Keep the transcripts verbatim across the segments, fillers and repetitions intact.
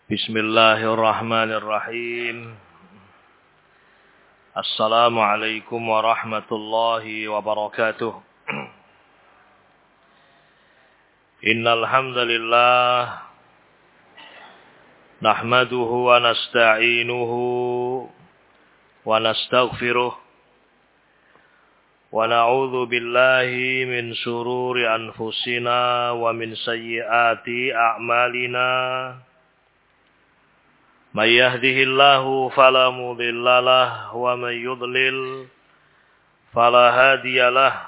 Bismillahirrahmanirrahim. Assalamualaikum warahmatullahi wabarakatuh. Innal hamdalillah nahmaduhu wa nasta'inuhu wa nastaghfiruh wa na'udzu billahi min shururi anfusina wa min sayyiati a'malina. Man yahdihillahu fala mudilla lahu wa man yudlil fala hadiya lahu.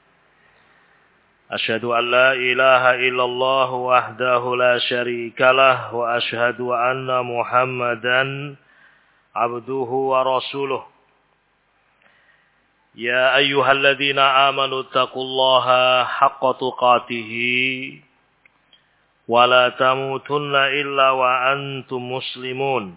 Asyhadu an la ilaha illallah wahdahu la syarika lahu wa asyhadu anna Muhammadan abduhu wa rasuluh. Ya ayyuhalladzina amanu taqullaha haqqa tuqatih wa la tamutunna illa wa antum muslimun.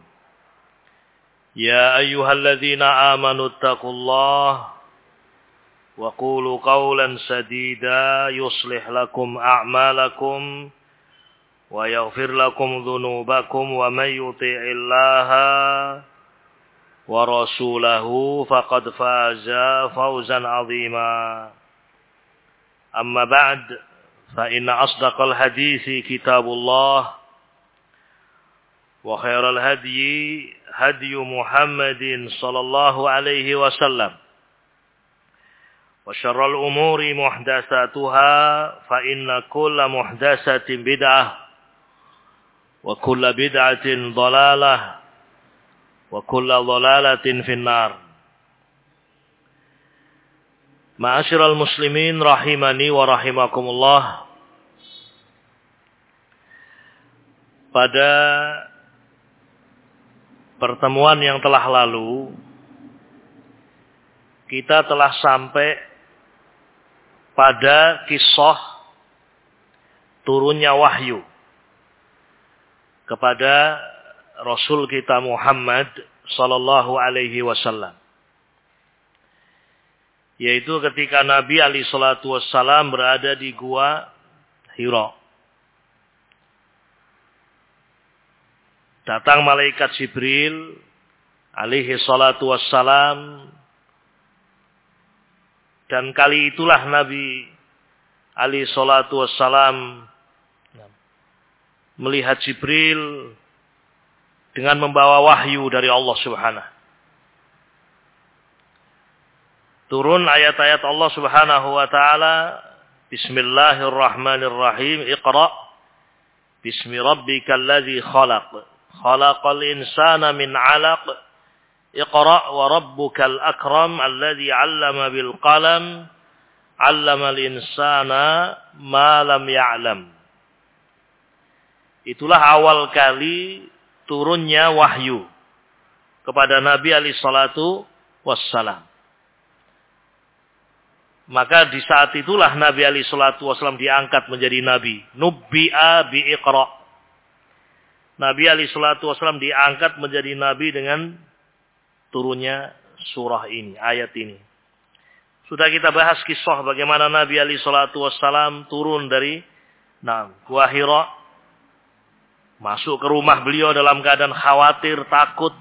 Ya ayyuhalladzina amanu taqullaha wa qulu qawlan sadida yuslih lakum a'malakum wa yaghfir lakum dhunubakum wa may yuti'illaha wa rasulahu faqad faza fawzan 'azima. Amma ba'd, fa inna asdaqal hadithi kitabullah wa khairal hadyi hadyu Muhammadin sallallahu alaihi wasallam wa syarrul umuri muhdatsatuha fa inna kulla muhdatsatin bid'ah wa kulla bid'atin dhalalah wa kulla dhalalatin finnar. Ma'asyiral muslimin rahimani wa rahimakumullah. Pada pertemuan yang telah lalu kita telah sampai pada kisah turunnya wahyu kepada Rasul kita Muhammad sallallahu alaihi wasallam, yaitu ketika Nabi alaihi salatu wassalam berada di gua Hira. Datang malaikat Jibril alaihi salatu wassalam, dan kali itulah Nabi alaihi salatu wassalam melihat Jibril dengan membawa wahyu dari Allah Subhanahu. Turun ayat-ayat Allah Subhanahu wa taala, Bismillahirrahmanirrahim, Iqra bismi rabbikal ladzi khalaq, khalaqal insana min 'alaq, Iqra wa rabbukal akram alladzi 'allama bil qalam, 'allamal insana ma lam ya'lam. Itulah awal kali turunnya wahyu kepada Nabi alaihi salatu wassalam. Maka di saat itulah Nabi alaihi salatu wassalam diangkat menjadi nabi. Nubbi'a bi Iqra. Nabi alaihi salatu wassalam diangkat menjadi nabi dengan turunnya surah ini, ayat ini. Sudah kita bahas kisah bagaimana Nabi alaihi salatu wassalam turun dari nah, Gua Hira, masuk ke rumah beliau dalam keadaan khawatir, takut.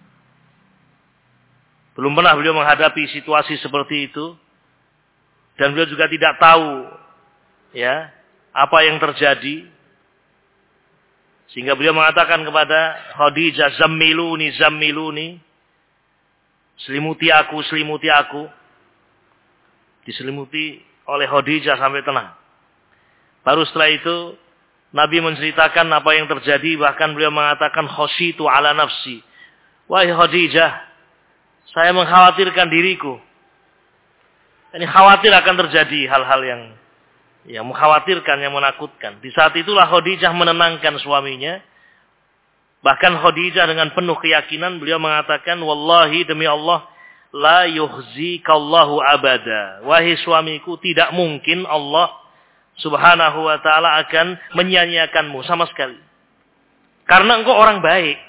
Belum pernah beliau menghadapi situasi seperti itu. Dan beliau juga tidak tahu ya apa yang terjadi. Sehingga beliau mengatakan kepada Khadijah, "Zammiluni, zammiluni." Selimuti aku, selimuti aku. Diselimuti oleh Khadijah sampai tenang. Baru setelah itu Nabi menceritakan apa yang terjadi, bahkan beliau mengatakan khasyitu ala nafsi. Wahai Khadijah, saya mengkhawatirkan diriku. Ini khawatir akan terjadi hal-hal yang yang mengkhawatirkan, yang menakutkan. Di saat itulah Khadijah menenangkan suaminya. Bahkan Khadijah dengan penuh keyakinan beliau mengatakan, "Wallahi, demi Allah, la yukhzikallahu abada." Wahai suamiku, tidak mungkin Allah Subhanahu wa ta'ala akan menyanyiakanmu sama sekali. Karena engkau orang baik.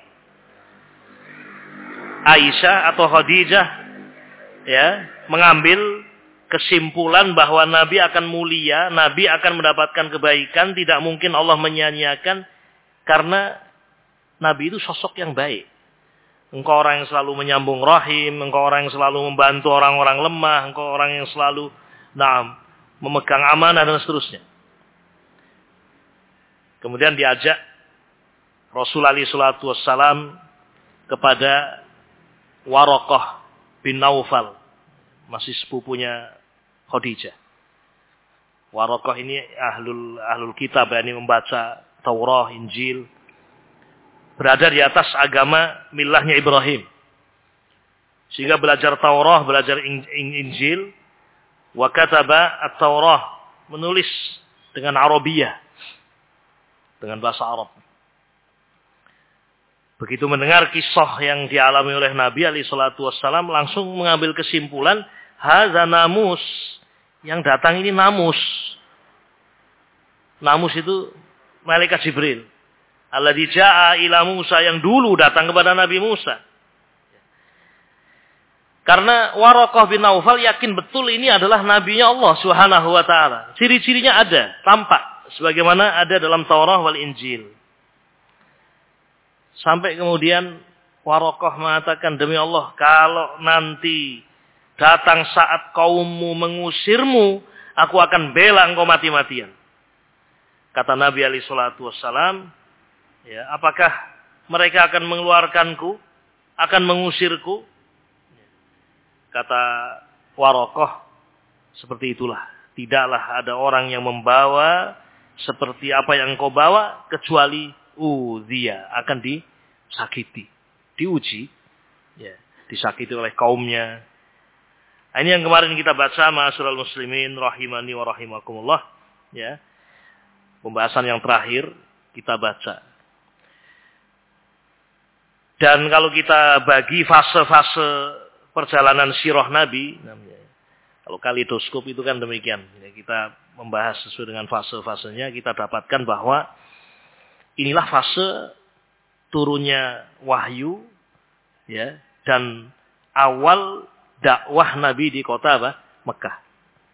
Aisyah atau Khadijah ya, mengambil kesimpulan bahwa Nabi akan mulia, Nabi akan mendapatkan kebaikan, tidak mungkin Allah menyanyiakan karena Nabi itu sosok yang baik. Engkau orang yang selalu menyambung rahim, engkau orang yang selalu membantu orang-orang lemah, engkau orang yang selalu nah, memegang amanah dan seterusnya. Kemudian diajak Rasulullah shallallahu alaihi wasallam kepada Waraqah bin Naufal, masih sepupunya Khadijah. Waraqah ini ahlul ahlul kitab, yakni membaca Taurat, Injil, berada di atas agama millahnya Ibrahim. Sehingga belajar Taurat, belajar Injil, wa kataba at-Taurah, menulis dengan Arabiyah, dengan bahasa Arab. Begitu mendengar kisah yang dialami oleh Nabi alaihi salatu wassalam, langsung mengambil kesimpulan, hadza namus, yang datang ini namus. Namus itu malaikat Jibril. Alladzi jaa ila Musa, yang dulu datang kepada Nabi Musa. Karena Waraqah bin Naufal yakin betul ini adalah nabinya Allah Subhanahu wa taala. Ciri-cirinya ada, tampak sebagaimana ada dalam Taurat wal Injil. Sampai kemudian Waraqah mengatakan, demi Allah, kalau nanti datang saat kaummu mengusirmu, aku akan bela engkau mati-matian. Kata Nabi alaihi salatu wassalam, ya, apakah mereka akan mengeluarkanku, akan mengusirku? Kata Waraqah, seperti itulah. Tidaklah ada orang yang membawa seperti apa yang kau bawa, kecuali udhiya, akan disakiti, diuji, ya, disakiti oleh kaumnya. Nah, ini yang kemarin kita baca, ma'asyiral muslimin rahimani wa rahimakumullah, ya. Pembahasan yang terakhir kita baca. Dan kalau kita bagi fase-fase perjalanan sirah Nabi, kalau kaleidoskop itu kan demikian. Kita membahas sesuai dengan fase-fasenya, kita dapatkan bahwa inilah fase turunnya wahyu, ya, dan awal dakwah Nabi di kota apa? Mekah.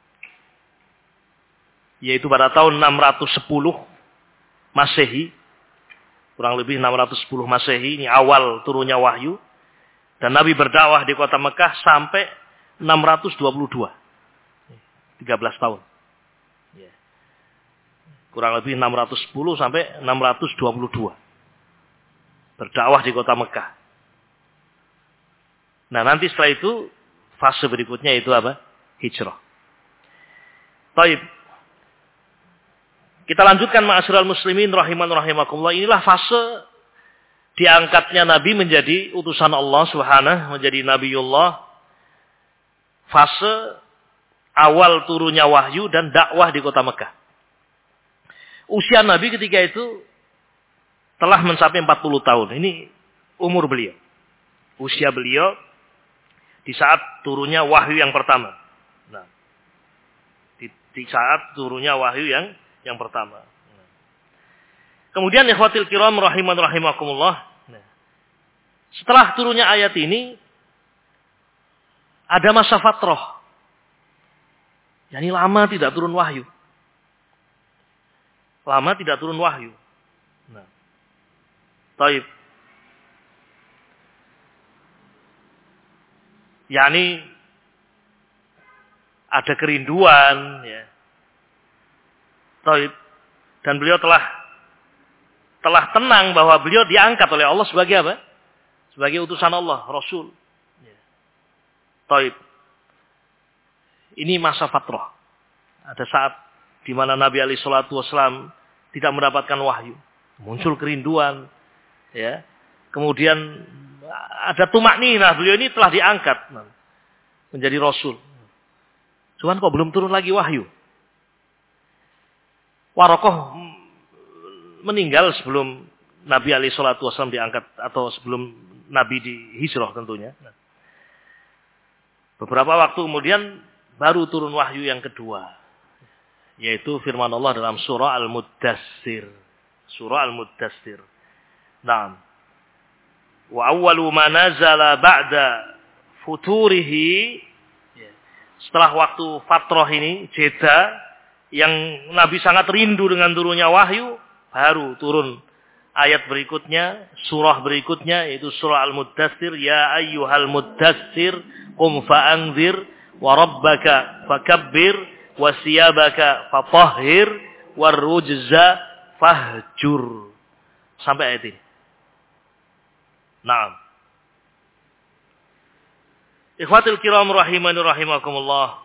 Yaitu pada tahun enam ratus sepuluh Masehi, kurang lebih enam ratus sepuluh Masehi, ini awal turunnya wahyu. Dan Nabi berdakwah di kota Mekah sampai enam ratus dua puluh dua. tiga belas tahun. Kurang lebih enam ratus sepuluh sampai enam ratus dua puluh dua. Berdakwah di kota Mekah. Nah, nanti setelah itu fase berikutnya itu apa? Hijrah. Baik. Kita lanjutkan, ma'asyiral muslimin rahiman rahimakumullah. Inilah fase diangkatnya Nabi menjadi utusan Allah Subhanahu, menjadi Nabiullah. Fase awal turunnya wahyu dan dakwah di kota Mekah. Usia Nabi ketika itu telah mencapai empat puluh tahun. Ini umur beliau. Usia beliau di saat turunnya wahyu yang pertama. Nah, di, di saat turunnya wahyu yang yang pertama. Nah. Kemudian ikhwatil kiram rahiman rahimakumullah. Nah. Setelah turunnya ayat ini, ada masa fatrah. Yani lama tidak turun wahyu. Lama tidak turun wahyu. Nah. Taib. Yani ada kerinduan, ya. Taib. Dan beliau telah telah tenang bahwa beliau diangkat oleh Allah sebagai apa? Sebagai utusan Allah, Rasul. Ya. Taib. Ini masa fatrah. Ada saat di mana Nabi alaihi salatu wasallam tidak mendapatkan wahyu. Muncul kerinduan, ya. Kemudian ada tumakninah, beliau ini telah diangkat menjadi rasul. Cuman kok belum turun lagi wahyu. Waraqah meninggal sebelum Nabi alaihi salatu wasallam diangkat, atau sebelum Nabi dihijrah tentunya. Beberapa waktu kemudian baru turun wahyu yang kedua, yaitu firman Allah dalam surah Al-Muddatsir. Surah Al-Muddatsir. Naam. Wa awwalu ma nazala ba'da futurihi, setelah waktu fatrah ini, jeda, yang Nabi sangat rindu dengan turunnya wahyu, baru turun ayat berikutnya, surah berikutnya, yaitu surah Al-Muddatsir. Ya ayyuhal muddatsir, qum fa'anzir, wa rabbaka fakabbir, wa siyabaka fatahhir, wa rujza fahjur. Sampai ayat ini. Naam. Ikhwatul kiram rahimani rahimakumullah.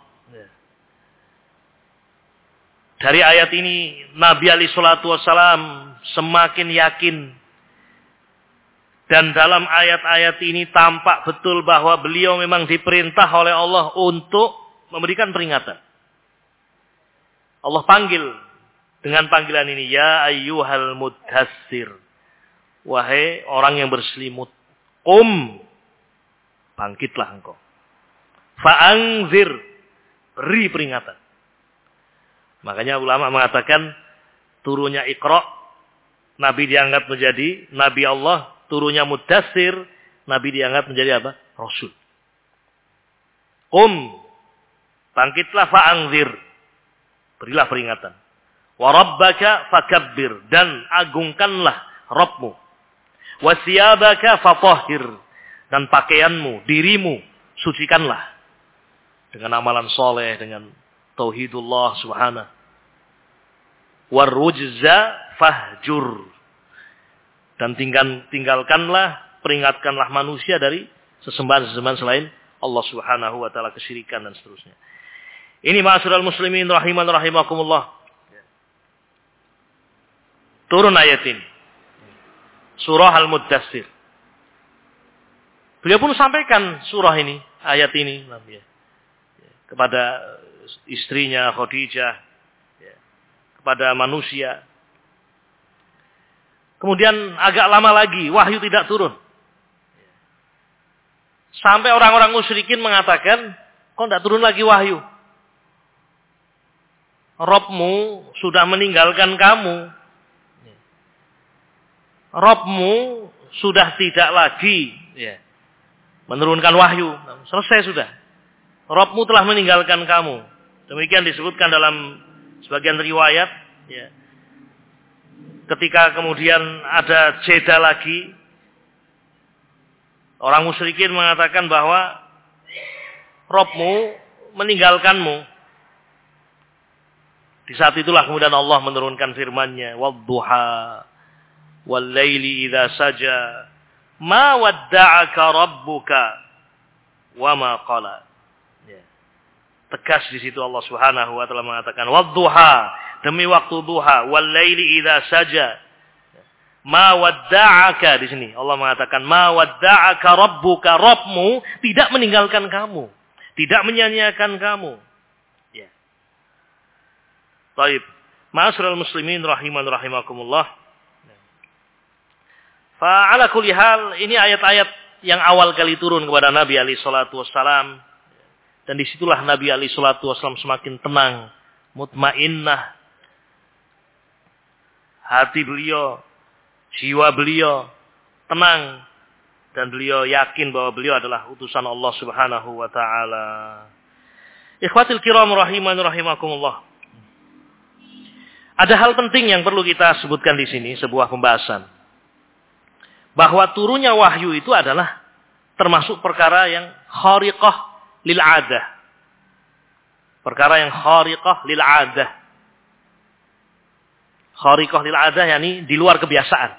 Dari ayat ini Nabi alaihi salatu wassalam semakin yakin. Dan dalam ayat-ayat ini tampak betul bahwa beliau memang diperintah oleh Allah untuk memberikan peringatan. Allah panggil dengan panggilan ini, ya ayyuhal muddatsir. Wahai orang yang berselimut, qum, bangkitlah engkau. Fa'anzir, beri peringatan. Makanya ulama mengatakan turunnya Iqra, Nabi diangkat menjadi Nabi Allah, turunnya Muddatsir, Nabi diangkat menjadi apa? Rasul. Qum, bangkitlah fa'anzir, berilah peringatan. Wa rabbaka fakabbir, dan agungkanlah Rabbmu. Wa siyabaka fatahhir, dan pakaianmu, dirimu, sucikanlah dengan amalan soleh, dengan tauhidullah subhanahu. Warujza fahjur, dan tinggal, tinggalkanlah, peringatkanlah manusia dari sesembahan-sesembahan selain Allah subhanahu wa ta'ala, kesyirikan dan seterusnya. Ini ma'asyiral muslimin rahiman rahimakumullah. Turun ayat ini, surah Al-Muddatsir. Beliau pun sampaikan surah ini, ayat ini kepada istrinya Khadijah, kepada manusia. Kemudian agak lama lagi wahyu tidak turun. Sampai orang-orang musyrikin mengatakan, kok tidak turun lagi wahyu? Rabbmu sudah meninggalkan kamu. Rabbmu sudah tidak lagi menurunkan wahyu. Selesai sudah. Rabbmu telah meninggalkan kamu. Demikian disebutkan dalam sebagian riwayat. Ya. Ketika kemudian ada jeda lagi, orang musyrikin mengatakan bahwa Rabbmu meninggalkanmu. Di saat itulah kemudian Allah menurunkan firman-Nya, "Wadduha wal laili idza saja, ma wadda'aka rabbuka wa ma qala." Tegas di situ Allah Subhanahu wa taala mengatakan wadduha, demi waktu duha, wal laili idza saja. Ma wadda'aka, di sini Allah mengatakan ma wadda'aka rabbuka, Rabbmu tidak meninggalkan kamu, tidak menyanyiakan kamu. Ya. Baik, ma'asyiral muslimin rahiman rahimakumullah. Fa ala kulli hal, ini ayat-ayat yang awal kali turun kepada Nabi alaihi salatu wassalam. Dan disitulah Nabi alaihi salatu wassalam semakin tenang, mutmainnah. Hati beliau, jiwa beliau tenang, dan beliau yakin bahwa beliau adalah utusan Allah Subhanahu wa taala. Ikhwatil kiram rahiman rahimakumullah. Ada hal penting yang perlu kita sebutkan di sini, sebuah pembahasan. Bahwa turunnya wahyu itu adalah termasuk perkara yang khariqah lil adah. Perkara yang khariqah lil adah. Khariqah lil adah yakni di luar kebiasaan.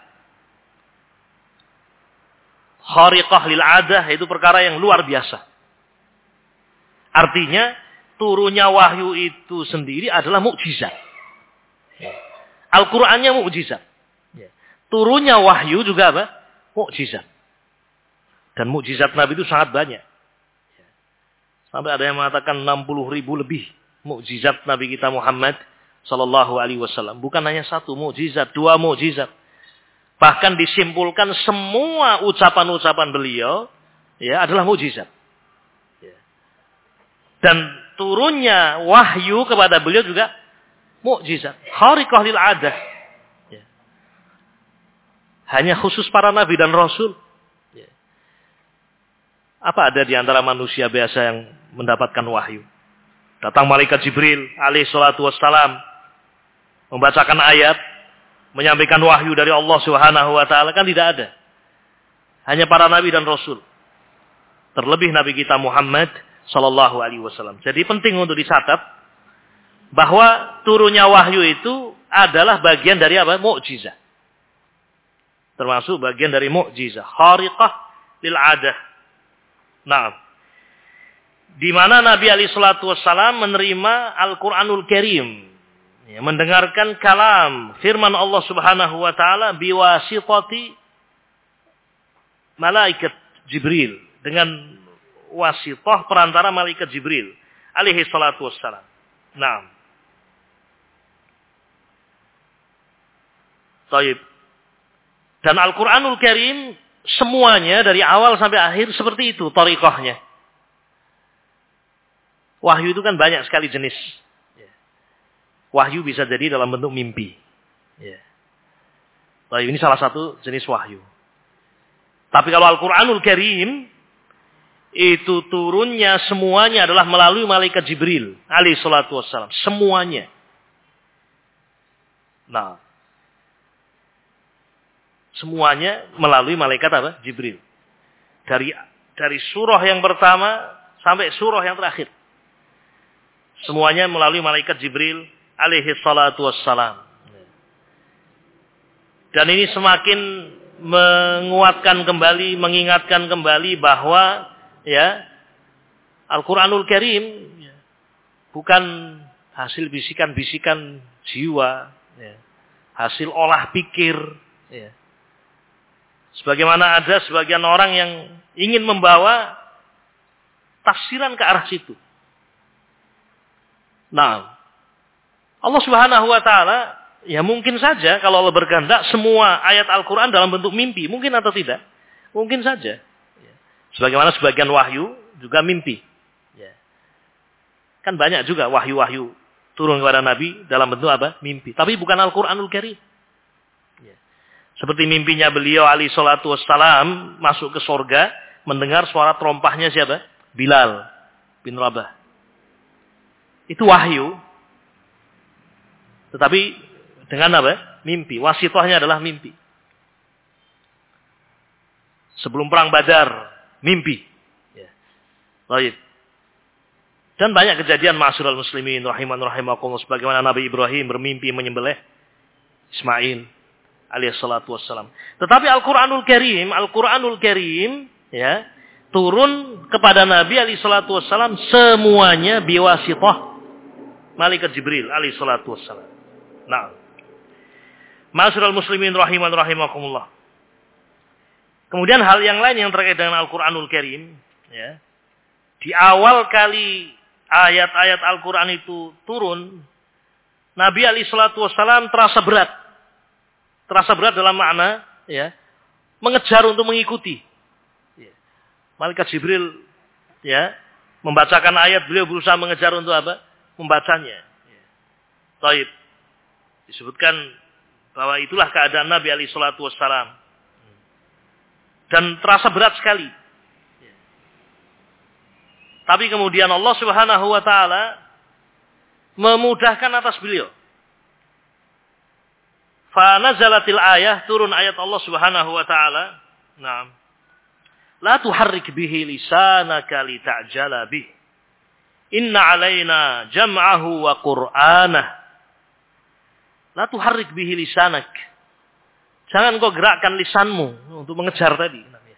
Khariqah lil adah itu perkara yang luar biasa. Artinya turunnya wahyu itu sendiri adalah mukjizat. Al-Qur'annya mukjizat. Turunnya wahyu juga apa? Mukjizat. Dan mukjizat Nabi itu sangat banyak. Sampai ada yang mengatakan enam puluh ribu lebih mukjizat Nabi kita Muhammad sallallahu alaihi wasallam. Bukan hanya satu mukjizat, dua mukjizat. Bahkan disimpulkan semua ucapan-ucapan beliau ya adalah mukjizat. Dan turunnya wahyu kepada beliau juga mukjizat. Khariqah lil adah. Hanya khusus para nabi dan rasul. Apa ada di antara manusia biasa yang mendapatkan wahyu? Datang malaikat Jibril alaihi salatu wassalam membacakan ayat, menyampaikan wahyu dari Allah Subhanahu wa taala, kan tidak ada. Hanya para nabi dan rasul. Terlebih nabi kita Muhammad sallallahu alaihi wasallam. Jadi penting untuk dicatat bahwa turunnya wahyu itu adalah bagian dari apa? Mukjizat. Termasuk bagian dari mukjizat, khariqah lil 'adah. Nah, di mana Nabi alaihi salatu wasallam menerima Al-Qur'anul Karim, ya, mendengarkan kalam firman Allah Subhanahu wa taala biwasitati malaikat Jibril, dengan wasithah perantara malaikat Jibril alaihi salatu wassalam. Naam. Baik. Dan Al-Qur'anul Karim semuanya dari awal sampai akhir seperti itu thariqahnya. Wahyu itu kan banyak sekali jenis. Wahyu bisa jadi dalam bentuk mimpi. Baik, ini salah satu jenis wahyu. Tapi kalau Al-Qur'anul Karim itu turunnya semuanya adalah melalui malaikat Jibril alaihi salatu wassalam. Semuanya. Nah. Semuanya melalui malaikat apa? Jibril. Dari dari surah yang pertama sampai surah yang terakhir. Semuanya melalui malaikat Jibril alaihi salatu wassalam. Dan ini semakin menguatkan kembali, mengingatkan kembali bahwa ya, Al-Quranul Karim ya, bukan hasil bisikan-bisikan jiwa, ya, hasil olah pikir. Ya. Sebagaimana ada sebagian orang yang ingin membawa tafsiran ke arah situ. Nah, Allah Subhanahu wa taala ya mungkin saja kalau Allah berkehendak semua ayat Al-Quran dalam bentuk mimpi, mungkin atau tidak? Mungkin saja. Sebagaimana sebagian wahyu juga mimpi. Ya. Kan banyak juga wahyu-wahyu turun kepada Nabi dalam bentuk apa? Mimpi. Tapi bukan Al-Quranul Karim. Ya. Seperti mimpinya beliau alaihi salatu wassalam masuk ke surga, mendengar suara terompahnya siapa? Bilal bin Rabah. Itu wahyu. Tetapi dengan apa? Mimpi. Wasithahnya adalah mimpi. Sebelum perang Badar, mimpi. Ya. Baik. Dan banyak kejadian ma'asyiral muslimin rahiman rahimakumullah, sebagaimana Nabi Ibrahim bermimpi menyembelih Ismail alaihi salatu wassalam. Tetapi Al-Qur'anul Karim, Al-Qur'anul Karim ya, turun kepada Nabi alaihi salatu wassalam semuanya biwasithah malaikat Jibril alaihi salatu wassalam. Nah, ma'asyiral muslimin rahiman rahimakumullah. Kemudian hal yang lain yang terkait dengan Al-Quranul Karim. Ya, di awal kali ayat-ayat Al-Quran itu turun, Nabi alaihi salatu wassalam terasa berat. Terasa berat dalam makna ya, mengejar untuk mengikuti. Ya. Malaikat Jibril ya, membacakan ayat, beliau berusaha mengejar untuk apa? Membacanya. Ya. Taib. Disebutkan bahwa itulah keadaan Nabi alaihi salatu wassalam. Dan terasa berat sekali. Ya. Tapi kemudian Allah Subhanahu wa taala memudahkan atas beliau. Fa nazalatil ayah, turun ayat Allah Subhanahu wa taala. Naam. La tuharrik bihi lisanaka lita'jala bih. Inna 'alaina jam'ahu wa qur'anah. La tuharrik bihi lisanak. Jangan kau gerakkan lisanmu untuk mengejar tadi.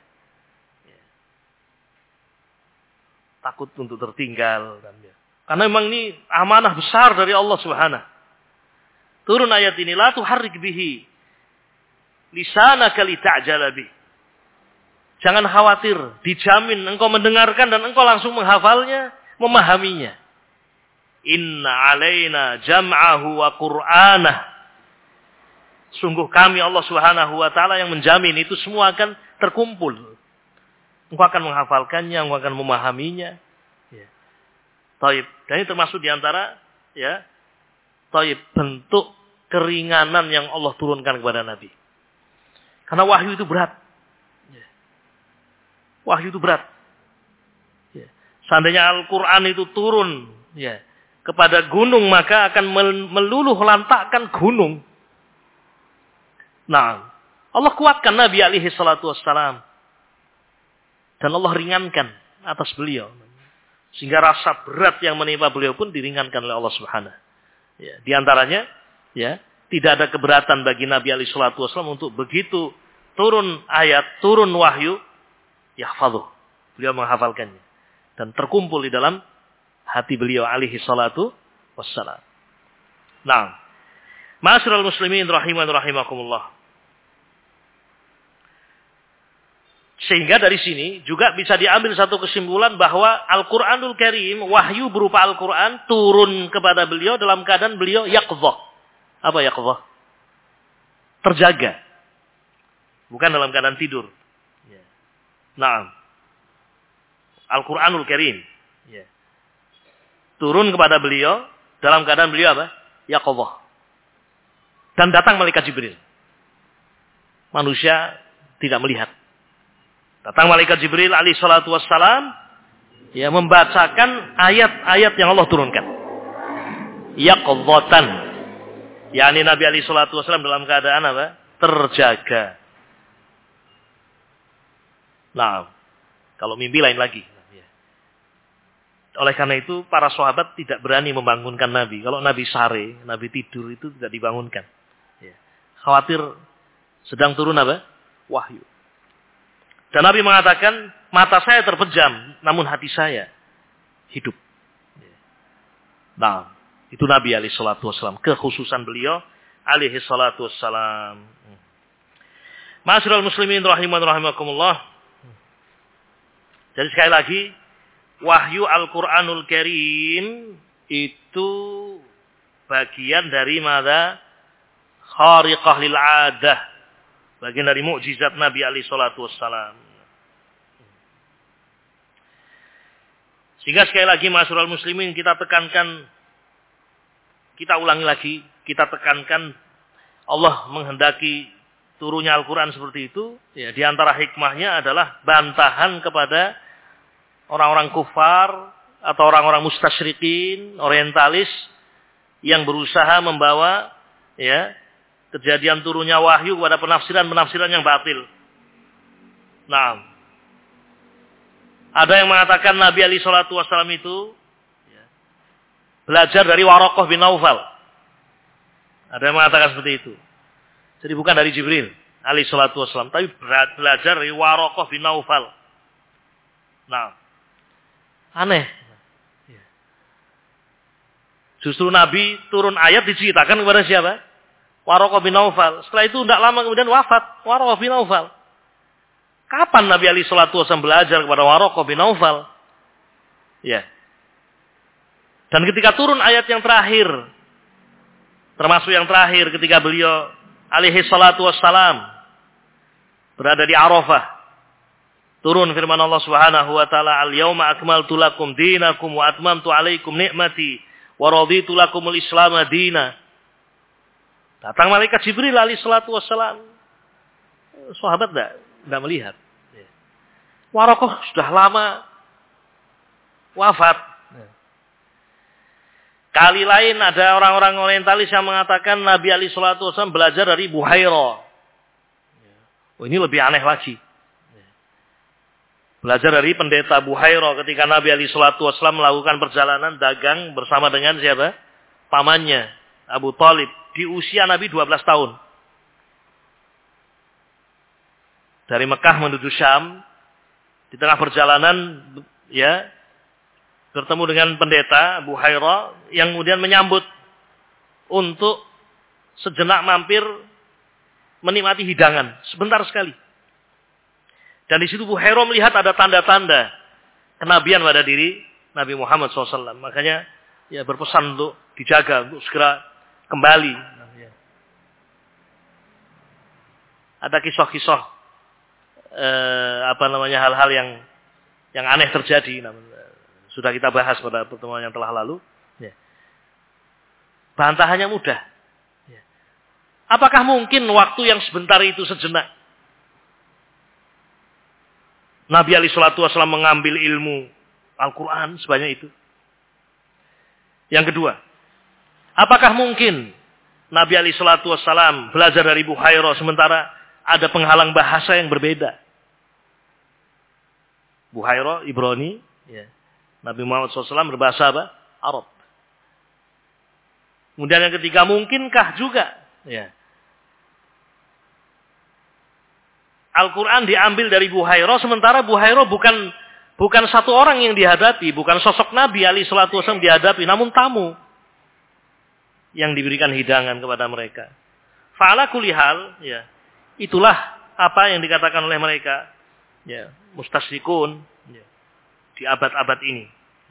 Takut untuk tertinggal. Karena memang ini amanah besar dari Allah Subhanahu. Turun ayat ini. La tuharrik bihi lisanaka lita'jala bih. Jangan khawatir. Dijamin engkau mendengarkan dan engkau langsung menghafalnya, memahaminya. Inna alaina jam'ahu wa qur'anah. Sungguh kami Allah Subhanahu wa taala yang menjamin itu semua akan terkumpul. Engkau akan menghafalkannya, engkau akan memahaminya. Ya. Taib. Dan ini termasuk diantara ya, taib, bentuk keringanan yang Allah turunkan kepada Nabi. Karena wahyu itu berat. Ya. Wahyu itu berat. Ya. Seandainya Al-Quran itu turun ya, kepada gunung, maka akan meluluh lantakkan gunung. Nah, Allah kuatkan Nabi alaihi salatu wassalam. Dan Allah ringankan atas beliau. Sehingga rasa berat yang menimpa beliau pun diringankan oleh Allah Subhanahu. Ya, di antaranya, ya, tidak ada keberatan bagi Nabi alaihi salatu wassalam untuk begitu turun ayat, turun wahyu, yahfadhuh. Beliau menghafalkannya. Dan terkumpul di dalam hati beliau alaihi salatu wassalam. Nah, ma'asyiral muslimin rahiman rahimakumullah. Sehingga dari sini juga bisa diambil satu kesimpulan bahwa Al-Quranul Karim, wahyu berupa Al-Quran turun kepada beliau dalam keadaan beliau yaqdhah. Apa yaqdhah? Terjaga. Bukan dalam keadaan tidur. Nah, Al-Quranul Karim turun kepada beliau dalam keadaan beliau apa? Yaqdhah. Dan datang malaikat Jibril. Manusia tidak melihat. Datang malaikat Jibril alaihi salatu wassalam, ya, membacakan ayat-ayat yang Allah turunkan. Yaqdhatan. yakni Nabi alaihi salatu wassalam dalam keadaan apa? Terjaga. Nah, kalau mimpi lain lagi. Oleh karena itu para sahabat tidak berani membangunkan Nabi. Kalau Nabi sare, Nabi tidur itu tidak dibangunkan. Khawatir sedang turun apa? Wahyu. Dan Nabi mengatakan, mata saya terpejam, namun hati saya hidup. Nah, itu Nabi alaihi salatu wassalam. Kekhususan beliau alaihi salatu wassalam. Ma'asyiral muslimin rahiman rahimakumullah. Jadi sekali lagi, wahyu Al-Quranul Karim itu bagian dari mada khariqah lil adah. Bagian dari mukjizat Nabi alaihi salatu wassalam. Sehingga sekali lagi ma'asyiral muslimin kita tekankan, kita ulangi lagi, kita tekankan Allah menghendaki turunnya Al-Quran seperti itu. Ya, di antara hikmahnya adalah bantahan kepada orang-orang kufar atau orang-orang mustasyrikin, orientalis yang berusaha membawa ya kejadian turunnya wahyu kepada penafsiran-penafsiran yang batil. Nah, ada yang mengatakan Nabi alaihi salatu wassalam itu ya, belajar dari Waraqah bin Naufal. Ada yang mengatakan seperti itu. Jadi bukan dari Jibril alaihi salatu wassalam, tapi belajar dari Waraqah bin Naufal. Nah, aneh. Justru Nabi turun ayat diceritakan kepada siapa? Waraqah bin Naufal. Setelah itu tidak lama kemudian wafat Waraqah bin Naufal. Kapan Nabi alaihi salatu wasallam belajar kepada Waraqah bin Naufal? Ya. Dan ketika turun ayat yang terakhir, termasuk yang terakhir ketika beliau alaihi salatu wassalam berada di Arafah, turun firman Allah Subhanahu wa taala, "Al-yauma akmaltu lakum dinakum wa atmamtu 'alaikum ni'mati wa raditu lakumul Islam madina." Datang malaikat Jibril alaihi salatu wassalam. Sahabat enggak enggak melihat. Waraqah sudah lama wafat. Kali lain ada orang-orang orientalis yang mengatakan Nabi alaihi salatu wassalam belajar dari Buhairah. Oh, ini lebih aneh lagi. Belajar dari pendeta Buhairah ketika Nabi alaihi salatu wassalam melakukan perjalanan dagang bersama dengan siapa? Pamannya, Abu Thalib, di usia Nabi dua belas tahun. Dari Mekah menuju Syam, di tengah perjalanan ya bertemu dengan pendeta Buhairah yang kemudian menyambut untuk sejenak mampir menikmati hidangan sebentar sekali. Dan di situ Buhairah melihat ada tanda-tanda kenabian pada diri Nabi Muhammad shallallahu alaihi wasallam. Makanya ya berpesan untuk dijaga, untuk segera kembali. Ada kisah-kisah eh, apa namanya hal-hal yang yang aneh terjadi. Sudah kita bahas pada pertemuan yang telah lalu. Ya. Bantahannya mudah. Ya. Apakah mungkin waktu yang sebentar itu sejenak Nabi alaihi salatu wassalam mengambil ilmu Al-Quran sebanyak itu? Yang kedua, apakah mungkin Nabi alaihi salatu wassalam belajar dari Buhairah, sementara ada penghalang bahasa yang berbeda. Buhairah, Ibrani, ya. Nabi Muhammad shallallahu alaihi wasallam berbahasa apa? Arab. Kemudian yang ketiga, mungkinkah juga ya, Al-Quran diambil dari Buhairah, sementara Buhairah bukan bukan satu orang yang dihadapi, bukan sosok Nabi alaihi salatu wasallam dihadapi, namun tamu yang diberikan hidangan kepada mereka. Fa'ala kulli hal, ya, itulah apa yang dikatakan oleh mereka, ya, mustasyrikun, ya, di abad-abad ini.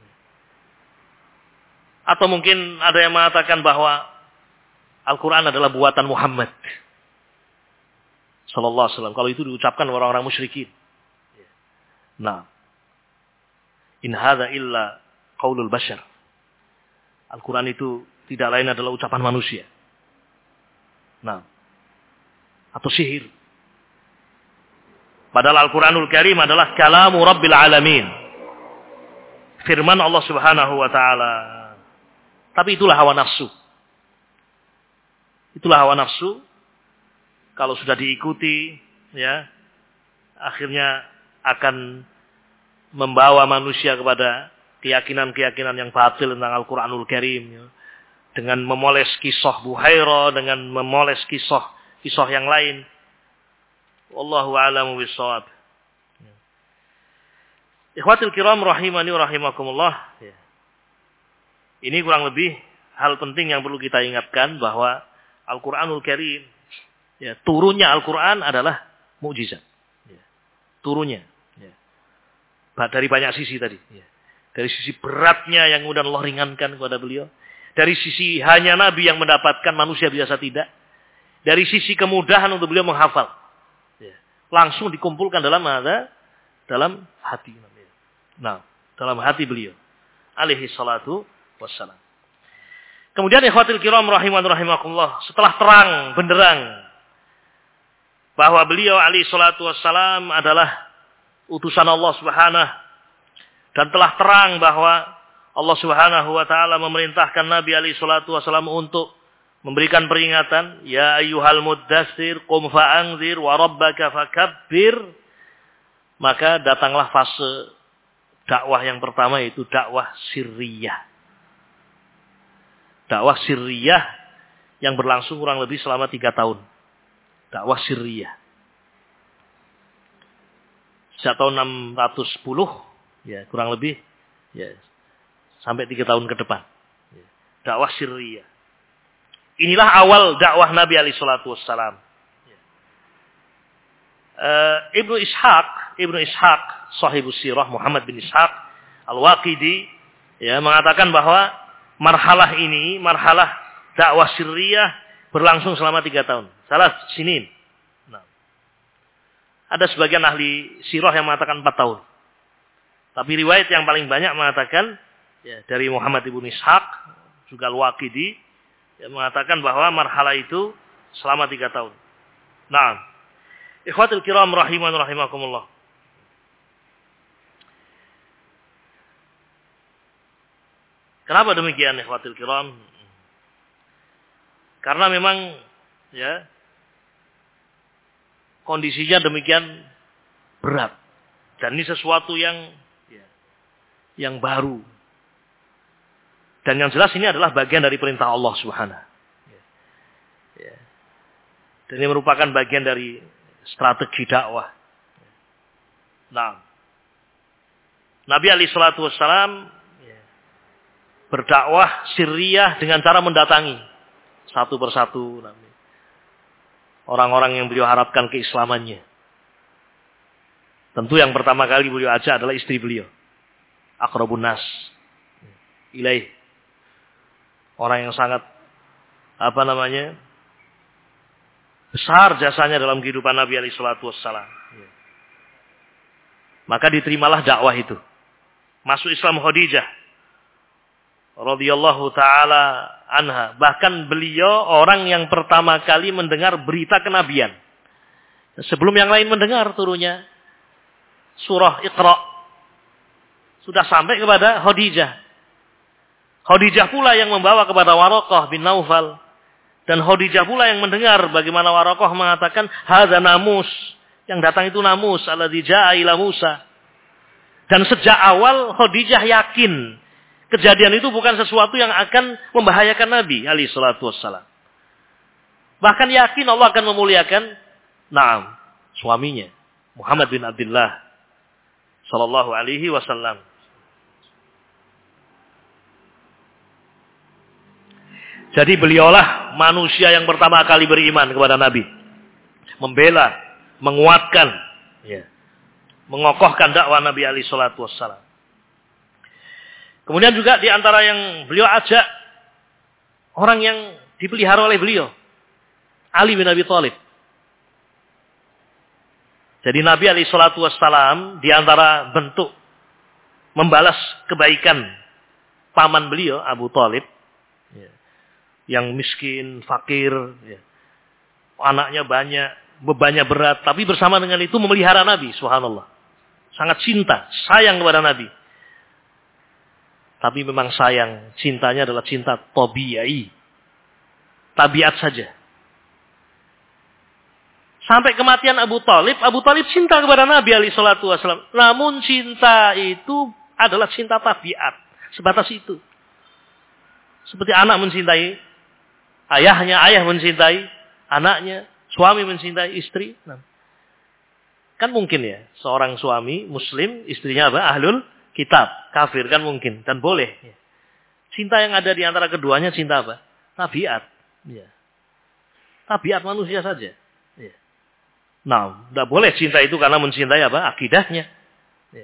Atau mungkin ada yang mengatakan bahwa Al-Quran adalah buatan Muhammad sallallahu alaihi wasallam. Kalau itu diucapkan orang-orang musyrikin. Nah, in hadza illa qaulul bashar. Al-Quran itu tidak lain adalah ucapan manusia. Nah, atau sihir. Padahal Al-Quranul Karim adalah kalamu Rabbil Alamin. Firman Allah Subhanahu wa taala. Tapi itulah hawa nafsu. Itulah hawa nafsu. Kalau sudah diikuti, ya, akhirnya akan membawa manusia kepada keyakinan-keyakinan yang batil tentang Al-Quranul Karim. Ya. Dengan memoles kisah Buhairah, dengan memoles kisah kisah yang lain. Wallahu a'lamu bishawab. Ya. Ikhwatul kiram rahimani wa rahimakumullah. Ya. Ini kurang lebih hal penting yang perlu kita ingatkan, bahwa Al-Quranul Karim, ya, turunnya Al-Quran adalah mukjizat. Ya, turunnya. Ya. Dari banyak sisi tadi. Ya. Dari sisi beratnya yang kemudian Allah ringankan kepada beliau. Dari sisi hanya Nabi yang mendapatkan, manusia biasa tidak. Dari sisi kemudahan untuk beliau menghafal. Ya. Langsung dikumpulkan dalam ada, dalam hati. Nah, dalam hati beliau. Alaihi salatu wassalam. Kemudian ikhwatil kiram rahiman rahimakumullah, setelah terang benderang bahwa beliau alaihi salatu wassalam adalah utusan Allah Subhanahu, dan telah terang bahwa Allah Subhanahu wa taala memerintahkan Nabi alaihi salatu wassalam untuk memberikan peringatan, ya ayyuhal muddatsir qum fa'anzir wa rabbaka fakabbir, maka datanglah fase dakwah yang pertama, yaitu dakwah sirriyah. Dakwah sirriyah yang berlangsung kurang lebih selama tiga tahun. Dakwah sirriyah. Sejak tahun enam ratus sepuluh, ya kurang lebih, ya sampai tiga tahun ke depan. Ya, dakwah sirriyah. Inilah awal dakwah Nabi alaihi salatu wassalam. Ya. Uh, Ibnu Ishaq, Ibnu Ishaq, sahibus sirah Muhammad bin Ishaq Al-Waqidi, ya, mengatakan bahwa marhalah ini, marhalah dakwah sirriyah berlangsung selama tiga tahun. Salah sinin. Nah. Ada sebagian ahli sirah yang mengatakan empat tahun. Tapi riwayat yang paling banyak mengatakan, ya, dari Muhammad ibn Ishaq, juga Al-Waqidi, yang mengatakan bahwa marhalah itu selama tiga tahun. Nah, ikhwatul kiram rahiman rahimakumullah. Kenapa demikian, ikhwatul kiram? Karena memang, ya, kondisinya demikian berat, dan ini sesuatu yang, ya, yang baru. Dan yang jelas ini adalah bagian dari perintah Allah Subhanahu. Ya. Ya. Dan ini merupakan bagian dari strategi dakwah. Nah, Nabi alaihi salatu wassalam berdakwah sirriyah dengan cara mendatangi satu persatu orang-orang yang beliau harapkan keislamannya. Tentu yang pertama kali beliau ajak adalah istri beliau, aqrabun nas ilaih, orang yang sangat apa namanya besar jasanya dalam kehidupan Nabi alaihi salatu wassalam. Maka diterimalah dakwah itu. Masuk Islam Khadijah radhiyallahu taala anha. Bahkan beliau orang yang pertama kali mendengar berita kenabian. Sebelum yang lain mendengar turunnya surah Iqra, sudah sampai kepada Khadijah. Khadijah pula yang membawa kepada Waraqah bin Naufal Dan Khadijah pula yang mendengar bagaimana Waraqah mengatakan hadza namus, yang datang itu namus alladzi jaa ila Musa. Dan sejak awal Khadijah yakin kejadian itu bukan sesuatu yang akan membahayakan Nabi alaihi salatu wassalam. Bahkan yakin Allah akan memuliakan na'am, suaminya Muhammad bin Abdullah sallallahu alaihi wasallam. Jadi beliaulah manusia yang pertama kali beriman kepada Nabi. Membela, menguatkan, ya, mengokohkan dakwah Nabi alaihi salatu wassalam. Kemudian juga di antara yang beliau ajak orang yang dipelihara oleh beliau, Ali bin Abi Thalib. Jadi Nabi alaihi salatu wassalam di antara bentuk membalas kebaikan paman beliau Abu Thalib, ya, yang miskin, fakir, ya, anaknya banyak, bebannya berat, tapi bersama dengan itu memelihara Nabi, subhanallah. Sangat cinta, sayang kepada Nabi. Tapi memang sayang, cintanya adalah cinta tabi'i. Tabiat saja. Sampai kematian Abu Thalib, Abu Thalib cinta kepada Nabi alaihi salatu wasallam. Namun cinta itu adalah cinta tabiat. Sebatas itu. Seperti anak mencintai ayahnya, ayah mencintai anaknya, suami mencintai istri. Nah, kan mungkin ya, seorang suami muslim, istrinya apa? Ahlul kitab, kafir, kan mungkin. Dan boleh. Cinta yang ada di antara keduanya cinta apa? Tabiat. Ya. Tabiat manusia saja. Ya. Nah, tidak boleh cinta itu karena mencintai apa? Akidahnya. Ya.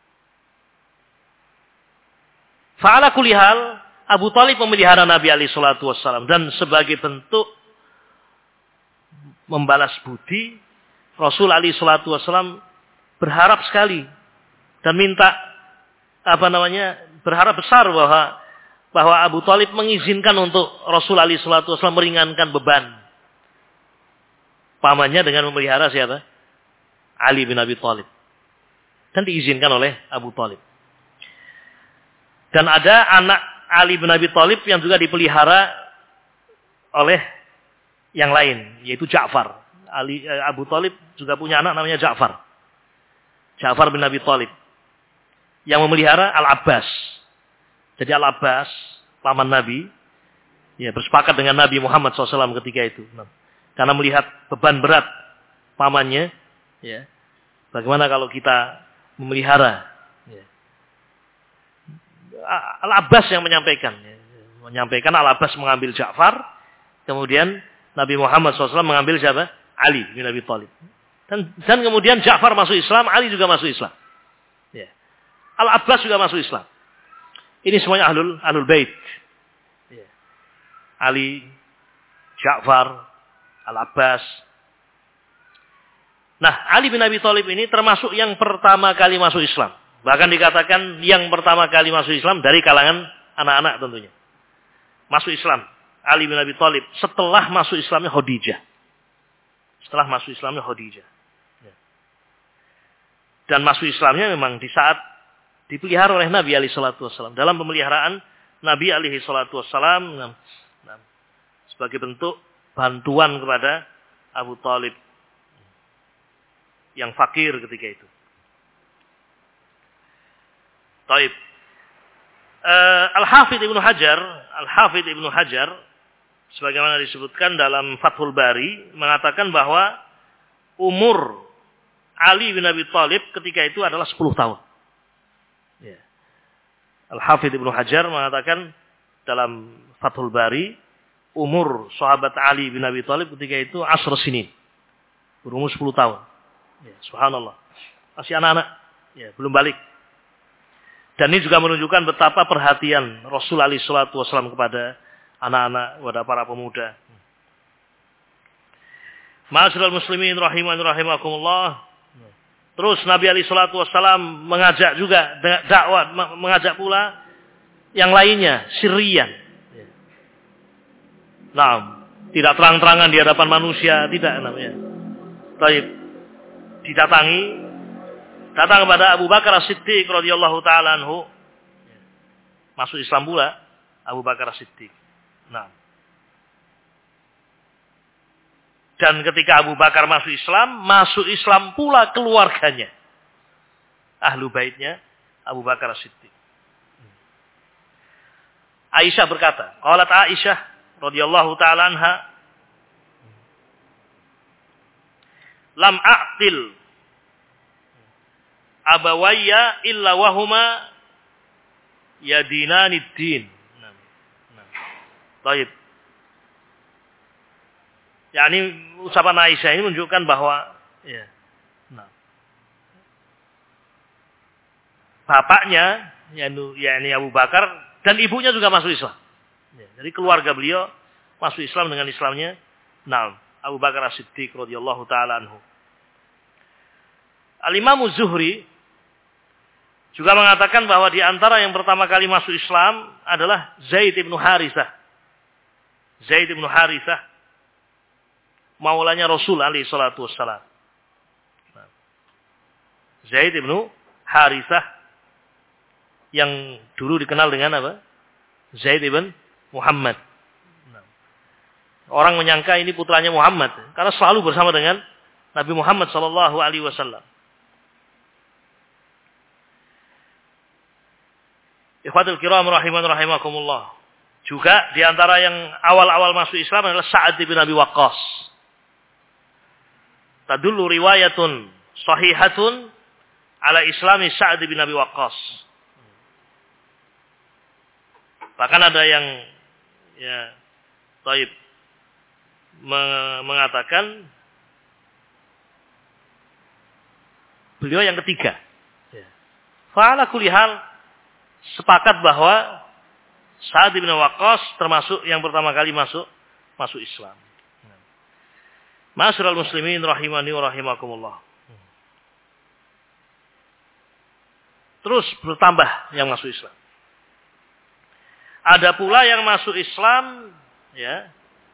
Fa'ala kulli hal, Abu Thalib memelihara Nabi alaihi salatu wassalam. Dan sebagai bentuk membalas budi, Rasul alaihi salatu wassalam berharap sekali. Dan minta, apa namanya, berharap besar bahwa bahwa Abu Thalib mengizinkan untuk Rasul alaihi salatu wassalam meringankan beban pamannya dengan memelihara siapa? Ali bin Abi Thalib. Dan diizinkan oleh Abu Thalib. Dan ada anak Ali bin Abi Thalib yang juga dipelihara oleh yang lain, yaitu Ja'far. Ali, Abu Thalib juga punya anak namanya Ja'far. Ja'far bin Abi Thalib. Yang memelihara Al-Abbas. Jadi Al-Abbas, paman Nabi, ya, bersepakat dengan Nabi Muhammad shallallahu alaihi wasallam ketika itu. Karena melihat beban berat pamannya, ya, bagaimana kalau kita memelihara? Ya. Al-Abbas yang menyampaikan. Ya. Menyampaikan Al-Abbas mengambil Ja'far, kemudian Nabi Muhammad shallallahu alaihi wasallam mengambil siapa? Ali bin Abi Thalib. Dan, dan kemudian Ja'far masuk Islam, Ali juga masuk Islam. Ya. Al-Abbas juga masuk Islam. Ini semuanya ahlul, ahlul bait. Ya. Ali, Ja'far, Al-Abbas. Nah, Ali bin Abi Thalib ini termasuk yang pertama kali masuk Islam. Bahkan dikatakan yang pertama kali masuk Islam dari kalangan anak-anak tentunya. Masuk Islam. Ali bin Abi Thalib. Setelah masuk Islamnya Khadijah. Setelah masuk Islamnya Khadijah. Ya. Dan masuk Islamnya memang di saat dipelihara oleh Nabi alaihi salatu wassalam. Dalam pemeliharaan Nabi alaihi salatu wassalam. Nah, nah, sebagai bentuk bantuan kepada Abu Thalib yang fakir ketika itu. Taib. Uh, Al-Hafidh Ibnu Hajar, Al-Hafidh Ibnu Hajar, sebagaimana disebutkan dalam Fathul Bari, mengatakan bahwa umur Ali bin Abi Thalib ketika itu adalah sepuluh tahun. Ya. Al-Hafidh Ibnu Hajar mengatakan dalam Fathul Bari, umur sahabat Ali bin Abi Thalib ketika itu asr sinin. Berumur sepuluh tahun. Ya, subhanallah. Masih anak-anak. Ya, belum balik. Dan ini juga menunjukkan betapa perhatian Rasul alaihi salatu wasallam kepada anak-anak, kepada para pemuda. Ma'asyiral muslimin rahiman rahimakumullah. Terus Nabi alaihi salatu wasallam mengajak juga dakwah, mengajak pula yang lainnya, sirriyan. Nah, tidak terang-terangan di hadapan manusia, tidak namanya. Baik, didatangi, datang kepada Abu Bakar As-Siddiq radhiyallahu taala anhu, masuk Islam pula Abu Bakar As-Siddiq. Nah, Dan ketika Abu Bakar masuk Islam, masuk Islam pula keluarganya. Ahlu baitnya Abu Bakar As-Siddiq. Aisyah berkata, qalat Aisyah radhiyallahu ta'ala anha, lam a'til abawayya illa wahuma yadinanid din. Nah. Nah. Baik. Ya, ini ucapan Aisyah ini menunjukkan bahwa ya, nah, bapaknya yakni Abu Bakar dan ibunya juga masuk Islam. Ya, jadi keluarga beliau masuk Islam dengan Islamnya nah, Abu Bakar As-Siddiq radhiyallahu taala anhu. Al-Imam Az-Zuhri juga mengatakan bahwa di antara yang pertama kali masuk Islam adalah Zaid bin Harithah. Zaid bin Harithah maulanya Rasul alaihi salatu wassalam. Zaid bin Harithah yang dulu dikenal dengan apa? Zaid bin Muhammad. Orang menyangka ini putranya Muhammad karena selalu bersama dengan Nabi Muhammad sallallahu alaihi wasallam. Ikhwatul kiram rahiman rahimakumullah. Juga di antara yang awal-awal masuk Islam adalah Sa'ad bin Abi Waqqas. Tadullu riwayatun sahihatun ala islami Sa'ad bin Abi Waqqas. Bahkan ada yang ya taib mengatakan beliau yang ketiga. Ya. Fa'ala kulli hal sepakat bahwa Sa'ad bin Waqqas termasuk yang pertama kali masuk masuk Islam. Ma'asyiral muslimin rahimani wa rahimakumullah. Terus bertambah yang masuk Islam. Ada pula yang masuk Islam ya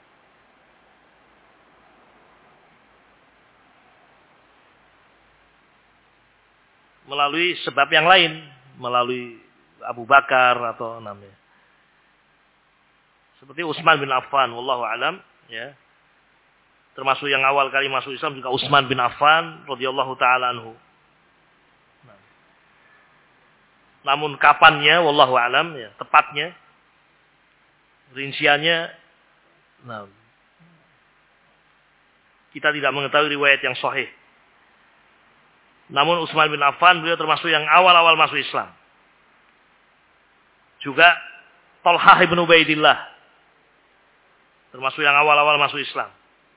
melalui sebab yang lain, melalui Abu Bakar atau namanya. Seperti Utsman bin Affan, wallahu alam, ya. Termasuk yang awal kali masuk Islam juga Utsman bin Affan radhiyallahu taala anhu. Nah. Namun kapannya wallahu alam ya, tepatnya rinciannya nah, kita tidak mengetahui riwayat yang sahih. Namun Utsman bin Affan beliau termasuk yang awal-awal masuk Islam. Juga Talhah bin Ubaidillah termasuk yang awal-awal masuk Islam.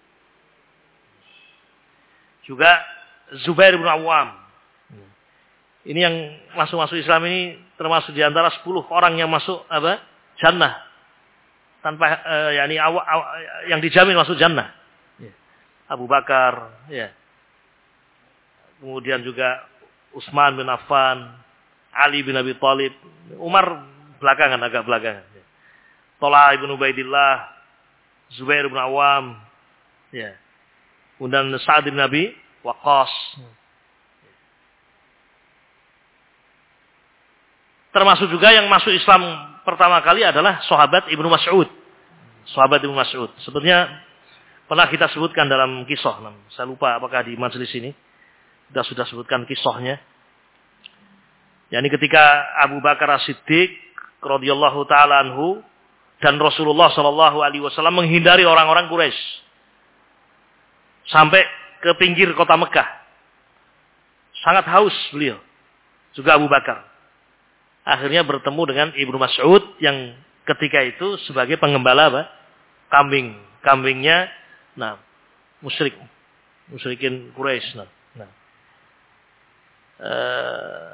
Juga Zubair bin Awam. Ini yang masuk-masuk Islam ini termasuk di antara sepuluh orang yang masuk apa? Jannah. Tanpa uh, yakni aw, aw, yang dijamin masuk jannah. Ya. Abu Bakar, ya. Kemudian juga Utsman bin Affan, Ali bin Abi Thalib, Umar belakangan agak belakangan. Ya. Talha bin Ubaidillah, Zubair bin Awam, ya. Kemudian Sa'ad bin Abi Waqqas. Termasuk juga yang masuk Islam pertama kali adalah sahabat Ibnu Mas'ud. Sahabat Ibnu Mas'ud. Sebenarnya pernah kita sebutkan dalam kisah. Saya lupa apakah di majelis ini kita sudah sebutkan kisahnya. Yani ketika Abu Bakar As-Siddiq radhiyallahu taala anhu dan Rasulullah sallallahu alaihi wasallam menghindari orang-orang Quraisy sampai ke pinggir kota Mekah. Sangat haus beliau. Juga Abu Bakar. Akhirnya bertemu dengan Ibnu Mas'ud yang ketika itu sebagai penggembala apa? Kambing. Kambingnya nah, musyrik. Musyrikin Quraisy. Nah. Nah. Uh,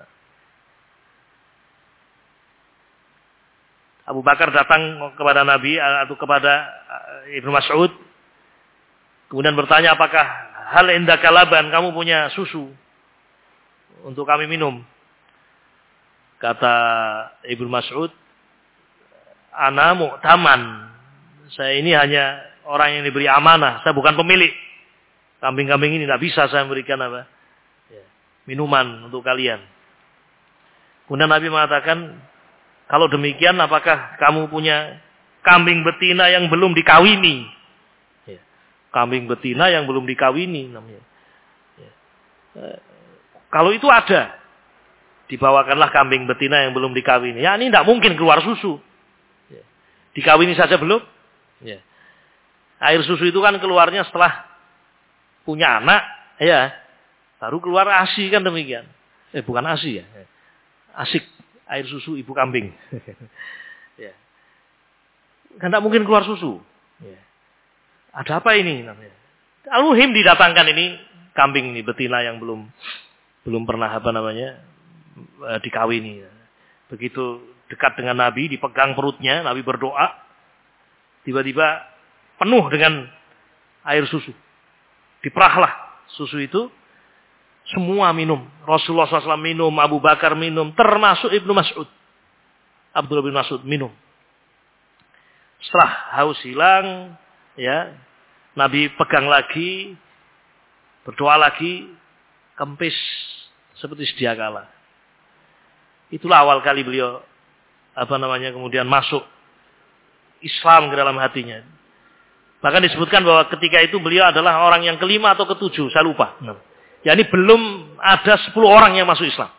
Abu Bakar datang kepada Nabi atau kepada Ibnu Mas'ud. Kemudian bertanya, apakah hal indaka laban, kamu punya susu untuk kami minum? Kata Ibnu Mas'ud, ana mu'taman. Saya ini hanya orang yang diberi amanah, saya bukan pemilik. Kambing-kambing ini tidak bisa saya memberikan apa? Ya, minuman untuk kalian. Kemudian Nabi mengatakan, kalau demikian apakah kamu punya kambing betina yang belum dikawini? Kambing betina yang belum dikawini namanya. Ya. Eh, kalau itu ada, dibawakanlah kambing betina yang belum dikawini. Ya, ini tidak mungkin keluar susu. Ya. Dikawini saja belum. Ya. Air susu itu kan keluarnya setelah punya anak, ya, baru keluar A S I kan demikian. Eh bukan A S I ya, asik air susu ibu kambing. Ya. Kan tidak mungkin keluar susu. Ya. Ada apa ini namanya? Al-Muhim didatangkan ini kambing ini betina yang belum belum pernah apa namanya e, dikawini. Begitu dekat dengan Nabi, dipegang perutnya, Nabi berdoa, tiba-tiba penuh dengan air susu. Diperahlah susu itu, semua minum. Rasulullah shallallahu alaihi wasallam minum, Abu Bakar minum, termasuk Ibnu Mas'ud. Abdullah bin Mas'ud minum. Setelah haus hilang, ya, Nabi pegang lagi, berdoa lagi, kempis seperti sedia kala. Itulah awal kali beliau apa namanya kemudian masuk Islam ke dalam hatinya. Bahkan disebutkan bahwa ketika itu beliau adalah orang yang kelima atau ketujuh, saya lupa. Nah, ya ini belum ada sepuluh orang yang masuk Islam.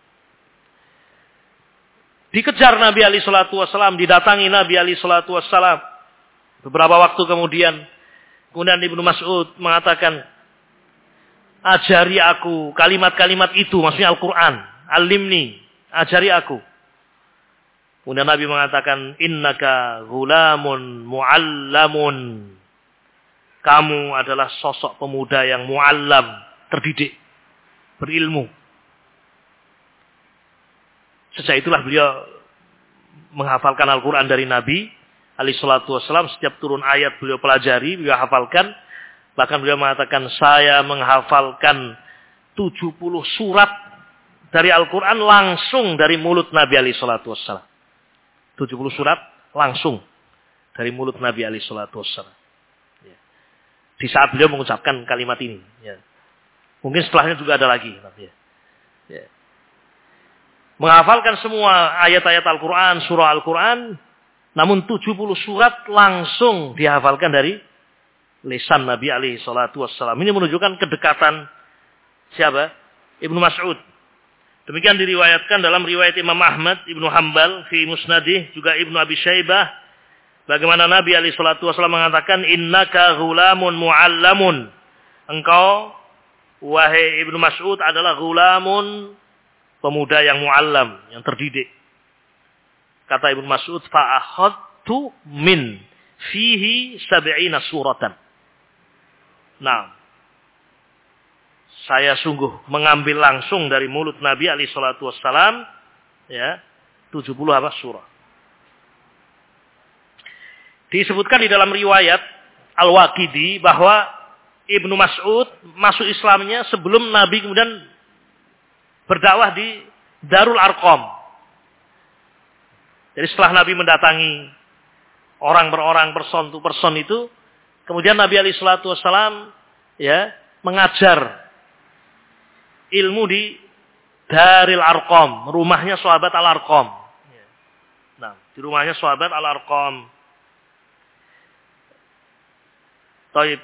Dikejar Nabi alaihi salatu wassalam, didatangi Nabi alaihi salatu wassalam. Beberapa waktu kemudian, kemudian Ibnu Mas'ud mengatakan, ajari aku kalimat-kalimat itu, maksudnya Al-Quran. Alimni, ajari aku. Kemudian Nabi mengatakan, innaka ghulamun mu'allamun. Kamu adalah sosok pemuda yang mu'allam, terdidik, berilmu. Sejak itulah beliau menghafalkan Al-Quran dari Nabi alaihi salatu wassalam. Setiap turun ayat beliau pelajari, beliau hafalkan. Bahkan beliau mengatakan, saya menghafalkan tujuh puluh surat dari Al-Quran langsung dari mulut Nabi alaihi salatu wassalam. tujuh puluh surat langsung dari mulut Nabi alaihi salatu wassalam. Ya. Di saat beliau mengucapkan kalimat ini. Ya. Mungkin setelahnya juga ada lagi. Ya. Ya. Menghafalkan semua ayat-ayat Al-Quran, surah Al-Quran. Namun tujuh puluh surat langsung dihafalkan dari lisan Nabi alaihi salatu wassalam. Ini menunjukkan kedekatan siapa? Ibnu Mas'ud. Demikian diriwayatkan dalam riwayat Imam Ahmad, Ibnu Hanbal, fi Musnadih, juga Ibnu Abi Syaibah. Bagaimana Nabi alaihi salatu wassalam mengatakan, innaka ghulamun mu'allamun. Engkau, wahai Ibnu Mas'ud, adalah ghulamun, pemuda yang mu'allam, yang terdidik. Kata Ibnu Mas'ud, fa'akhadtu min fihi sab'ina suratan. Nah, saya sungguh mengambil langsung dari mulut Nabi alaihi salatu wassalam, ya, tujuh puluh apa surah. Disebutkan di dalam riwayat Al-Waqidi bahwa Ibnu Mas'ud masuk Islamnya sebelum Nabi kemudian berdakwah di Darul Arqam. Jadi setelah Nabi mendatangi orang per orang, person to person itu, kemudian Nabi alaihi salatu wassalam, ya, mengajar ilmu di Daril Arqam, rumahnya sahabat Al-Arqam. Nah, di rumahnya sahabat Al-Arqam. Taib.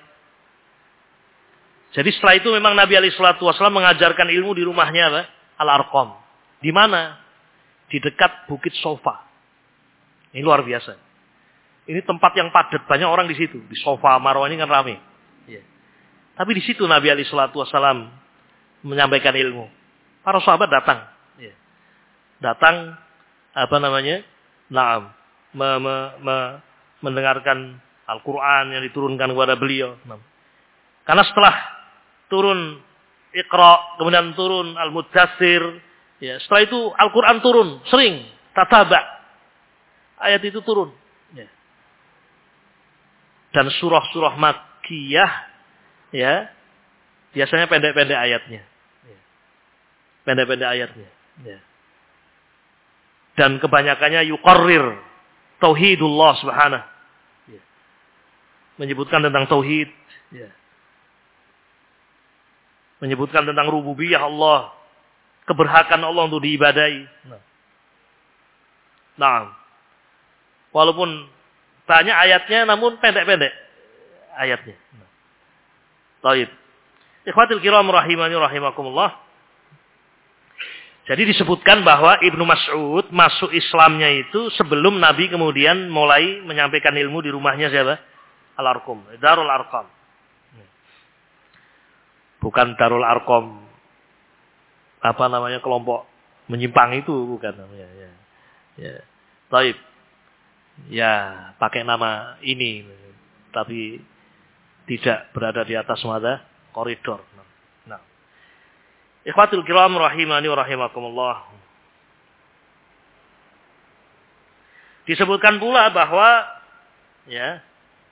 Jadi setelah itu memang Nabi alaihi salatu wassalam mengajarkan ilmu di rumahnya apa? Al-Arqam. Di mana? Di dekat Bukit Sofa. Ini luar biasa. Ini tempat yang padat, banyak orang di situ. Di Sofa, Marwah ini kan ramai. Ya. Tapi di situ Nabi alaihi salatu wassalam menyampaikan ilmu. Para sahabat datang. Ya. Datang, apa namanya? Naam. Me, me, me, mendengarkan Al-Quran yang diturunkan kepada beliau. Naam. Karena setelah turun Iqra, kemudian turun Al-Muddatsir, ya, setelah itu Al-Quran turun, sering, tataba. Ayat itu turun. Ya. Dan surah-surah Makkiyah, ya, biasanya pendek-pendek ayatnya. Ya. Pendek-pendek ayatnya. Ya. Dan kebanyakannya yuqarrir tauhidullah subhanahu. Ya. Menyebutkan tentang tauhid. Ya. Menyebutkan tentang rububiyah Allah. Keberhakan Allah untuk diibadai. Nah. Nah. Walaupun banyak ayatnya namun pendek-pendek ayatnya. Nah. Taib. Ikhwatul kiram rahimani rahimakumullah. Jadi disebutkan bahwa Ibnu Mas'ud masuk Islamnya itu sebelum Nabi kemudian mulai menyampaikan ilmu di rumahnya siapa? Al-Arqam, Darul Arqam. Bukan Darul Arqam apa namanya kelompok menyimpang itu, bukan namanya. Ya. Ya. Taib. Ya, pakai nama ini tapi tidak berada di atas mata koridor. Nah. Ikhwatul kiram rahimani wa rahimakumullah. Disebutkan pula bahwa ya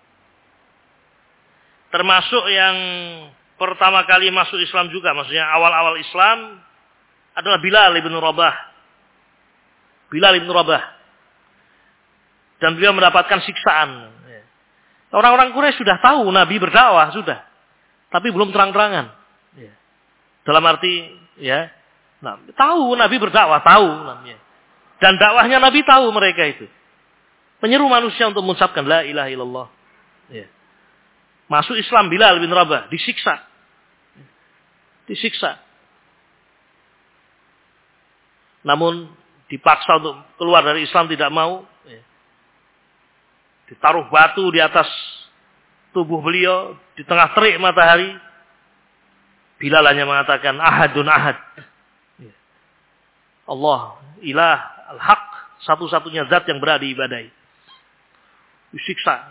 termasuk yang pertama kali masuk Islam juga, maksudnya awal-awal Islam adalah Bilal ibn Rabah. Bilal ibn Rabah. Dan beliau mendapatkan siksaan. Orang-orang Quraisy sudah tahu Nabi berdakwah sudah, tapi belum terang-terangan. Dalam arti, ya, nah, tahu Nabi berdakwah, tahu namanya. Dan dakwahnya Nabi tahu mereka itu. Penyeru manusia untuk mengucapkan la ilaha illallah. Ya. Masuk Islam Bilal bin Rabah, disiksa. Disiksa. Namun dipaksa untuk keluar dari Islam tidak mau. Ya. Ditaruh batu di atas tubuh beliau di tengah terik matahari. Bilal hanya mengatakan ahadun ahad. Allah ilah al-haq, satu-satunya zat yang berada diibadahi. Disiksa.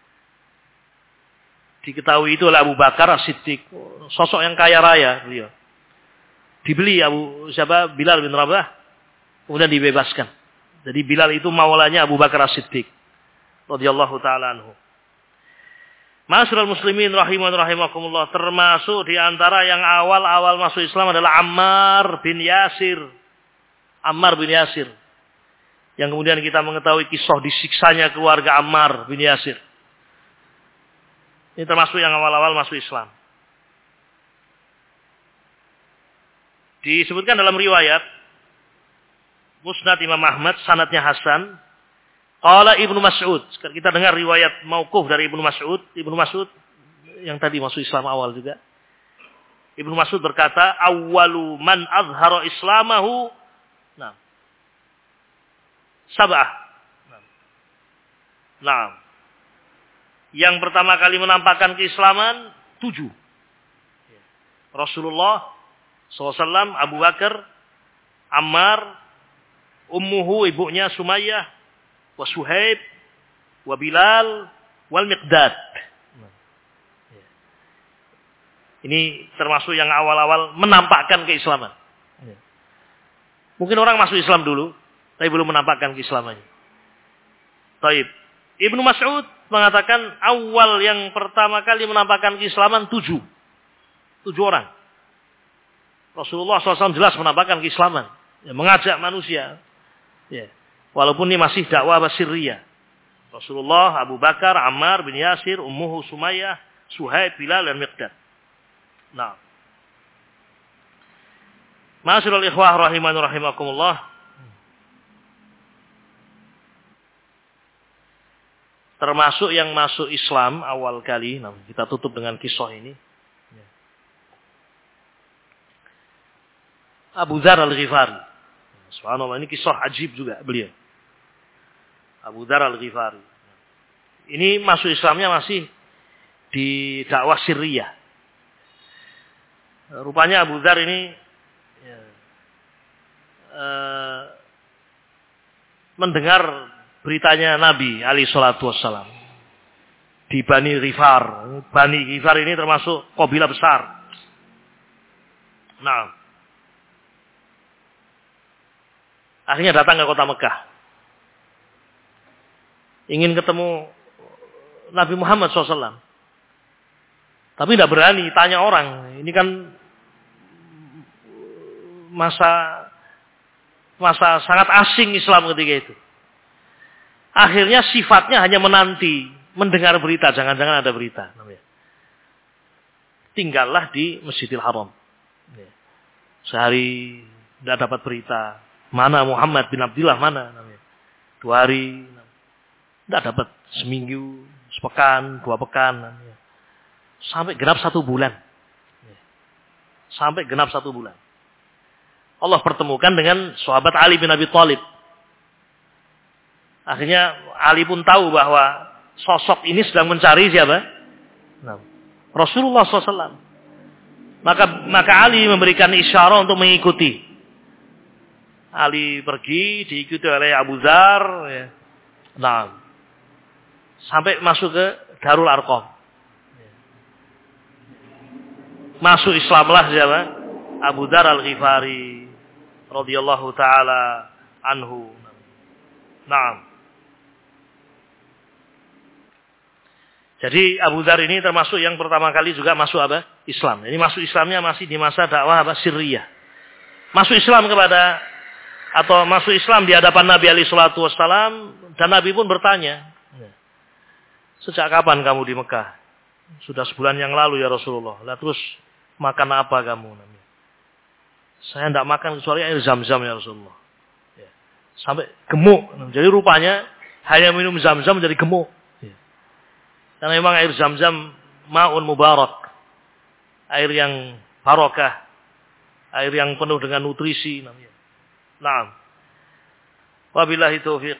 Diketahui itu oleh Abu Bakar As-Siddiq, sosok yang kaya raya beliau. Dibeli Abu siapa Bilal bin Rabah, kemudian dibebaskan. Jadi Bilal itu maulanya Abu Bakar As-Siddiq radhiyallahu taala anhu. Ma'asyiral muslimin rahiman rahimakumullah, termasuk di antara yang awal-awal masuk Islam adalah Ammar bin Yasir. Ammar bin Yasir. Yang kemudian kita mengetahui kisah disiksanya keluarga Ammar bin Yasir. Ini termasuk yang awal-awal masuk Islam. Disebutkan dalam riwayat Musnad Imam Ahmad, sanadnya Hasan. Qala Ibnu Mas'ud. Kita dengar riwayat mauquf dari Ibnu Mas'ud. Ibnu Mas'ud yang tadi masuk Islam awal juga. Ibnu Mas'ud berkata, "Awwalu man azhara islamahu." Nah. Sab'ah. Nah. Yang pertama kali menampakkan keislaman tujuh. Rasulullah shallallahu alaihi wasallam, Abu Bakar, Ammar, ummuhu ibunya Sumayyah, wa Suhaib, wa Bilal, wal Miqdad. Ini termasuk yang awal-awal menampakkan keislaman. Mungkin orang masuk Islam dulu, tapi belum menampakkan keislamannya. Taib. Ibnu Mas'ud mengatakan awal yang pertama kali menampakkan keislaman tujuh. Tujuh orang. Rasulullah shallallahu alaihi wasallam jelas menampakkan keislaman. Ya, mengajak manusia. Ya. Walaupun ini masih dakwah sirriyah. Rasulullah, Abu Bakar, Ammar bin Yasir, ummuhu Sumayyah, Suhaib, Bilal, dan Miqdad. Nah. Ma'asyiral ikhwah rahimani rahimakumullah. Termasuk yang masuk Islam awal kali. Nah, kita tutup dengan kisah ini. Abu Dzar Al-Ghifari. Subhanallah, ini kisah ajib juga beliau. Abu Dzar Al-Ghifari. Ini masuk Islamnya masih di dakwah sirriyah. Rupanya Abu Dzar ini ya, eh, mendengar beritanya Nabi alaihi salatu wassalam di Bani Ghifar. Bani Ghifar ini termasuk kabilah besar. Nah, akhirnya datang ke kota Mekah. Ingin ketemu Nabi Muhammad shallallahu alaihi wasallam. Tapi tidak berani tanya orang. Ini kan masa masa sangat asing Islam ketika itu. Akhirnya sifatnya hanya menanti, mendengar berita. Jangan-jangan ada berita. Tinggallah di Masjidil Haram. Sehari tidak dapat berita. Mana Muhammad bin Abdullah, mana? Dua hari. Tidak dapat. Seminggu, sepekan, dua pekan. Sampai genap satu bulan. Sampai genap satu bulan. Allah pertemukan dengan sahabat Ali bin Abi Thalib. Akhirnya Ali pun tahu bahwa sosok ini sedang mencari siapa? Nah, Rasulullah shallallahu alaihi wasallam. Maka, maka Ali memberikan isyarat untuk mengikuti. Ali pergi, diikuti oleh Abu Dzar. Ya. Nah, sampai masuk ke Darul Arqam. Masuk Islamlah siapa? Abu Dzar Al-Ghifari radhiyallahu taala anhu. Naam. Jadi Abu Dzar ini termasuk yang pertama kali juga masuk apa? Islam. Jadi masuk Islamnya masih di masa dakwah apa? Sirriyah. Masuk Islam kepada atau masuk Islam di hadapan Nabi alaihi salatu wassalam dan Nabi pun bertanya, "Sejak kapan kamu di Mekah?" "Sudah sebulan yang lalu ya Rasulullah." "Lah terus makan apa kamu?" "Saya tidak makan kecuali air Zam-Zam ya Rasulullah." Ya. Sampai gemuk. Jadi rupanya hanya minum Zam-Zam jadi gemuk. Ya. Karena memang air Zam-Zam ma'un mubarak. Air yang barokah. Air yang penuh dengan nutrisi namanya. Naam. Wabillahi taufiq.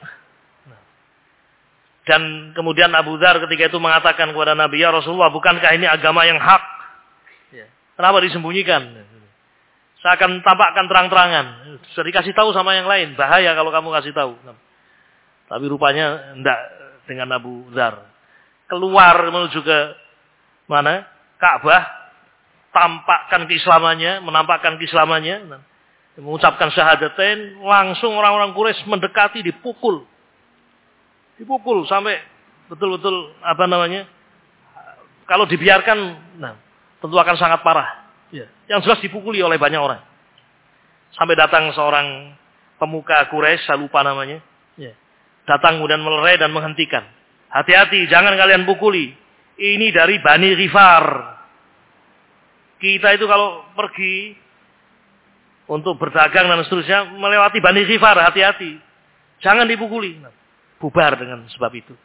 Dan kemudian Abu Dzar ketika itu mengatakan kepada Nabi, "Ya Rasulullah, bukankah ini agama yang hak? Ya. Kenapa disembunyikan? Saya akan tampakkan terang-terangan. Sudah dikasih tahu sama yang lain. Bahaya kalau kamu kasih tahu." Tapi rupanya enggak dengan Abu Dzar. Keluar menuju ke mana? Ka'bah. Tampakkan keislamannya, menampakkan keislamannya. Mengucapkan syahadatain. Langsung orang-orang Quraisy mendekati, dipukul. Dipukul sampai betul-betul apa namanya? Kalau dibiarkan, nah, tentu akan sangat parah. Ya. Yang jelas dipukuli oleh banyak orang. Sampai datang seorang pemuka Quraisy, saya lupa namanya. Ya. Datang kemudian melerai dan menghentikan. "Hati-hati, jangan kalian pukuli. Ini dari Bani Ghifar. Kita itu kalau pergi untuk berdagang dan seterusnya melewati Bani Ghifar, hati-hati. Jangan dipukuli." Nah, bubar dengan sebab itu.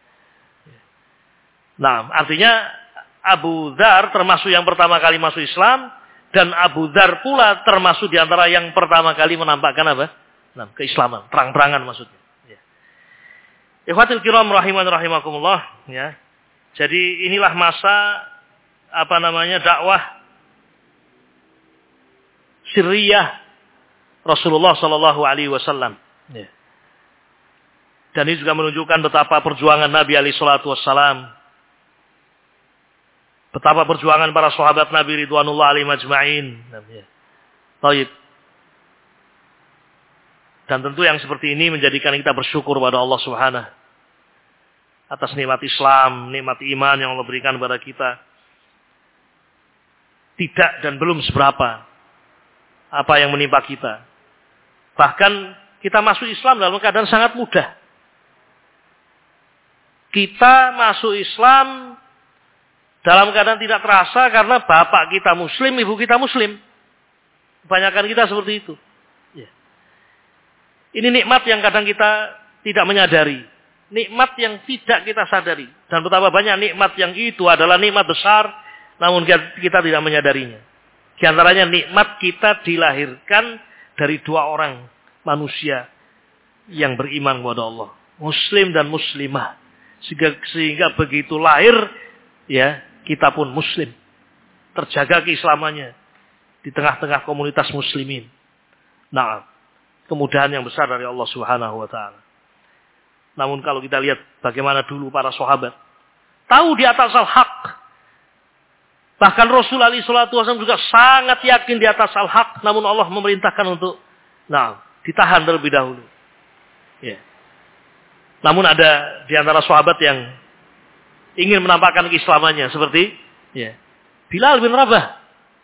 Nah, artinya Abu Dzar termasuk yang pertama kali masuk Islam dan Abu Dzar pula termasuk di antara yang pertama kali menampakkan apa? Nah, keislaman, terang-terangan maksudnya. Ya. Ikhwatul kiram rahiman rahimakumullah, ya. Jadi inilah masa apa namanya dakwah sirriyah Rasulullah sallallahu alaihi wasallam. Ya. Dan ini juga menunjukkan betapa perjuangan Nabi alaihi salatu wassalam. Betapa perjuangan para sahabat Nabi ridwanullah alaihim ajma'in. Baik. Dan tentu yang seperti ini menjadikan kita bersyukur pada Allah Subhanahu atas nikmat Islam, nikmat iman yang Allah berikan kepada kita. Tidak dan belum seberapa apa yang menimpa kita. Bahkan kita masuk Islam dalam keadaan sangat mudah. Kita masuk Islam dalam keadaan tidak terasa karena bapak kita muslim, ibu kita muslim. Kebanyakan kita seperti itu. Ya. Ini nikmat yang kadang kita tidak menyadari. Nikmat yang tidak kita sadari. Dan betapa banyak nikmat yang itu adalah nikmat besar, namun kita tidak menyadarinya. Di antaranya nikmat kita dilahirkan dari dua orang manusia yang beriman kepada Allah. Muslim dan muslimah. Sehingga, sehingga begitu lahir, ya, kita pun muslim. Terjaga keislamannya di tengah-tengah komunitas muslimin. Nah, kemudahan yang besar dari Allah Subhanahu wa taala. Namun kalau kita lihat bagaimana dulu para sahabat tahu di atas al-haq. Bahkan Rasul alaihi salatu wasallam juga sangat yakin di atas al-haq, namun Allah memerintahkan untuk nah, ditahan terlebih dahulu. Ya. Namun ada di antara sahabat yang ingin menampakkan keislamannya seperti ya, Bilal bin Rabah.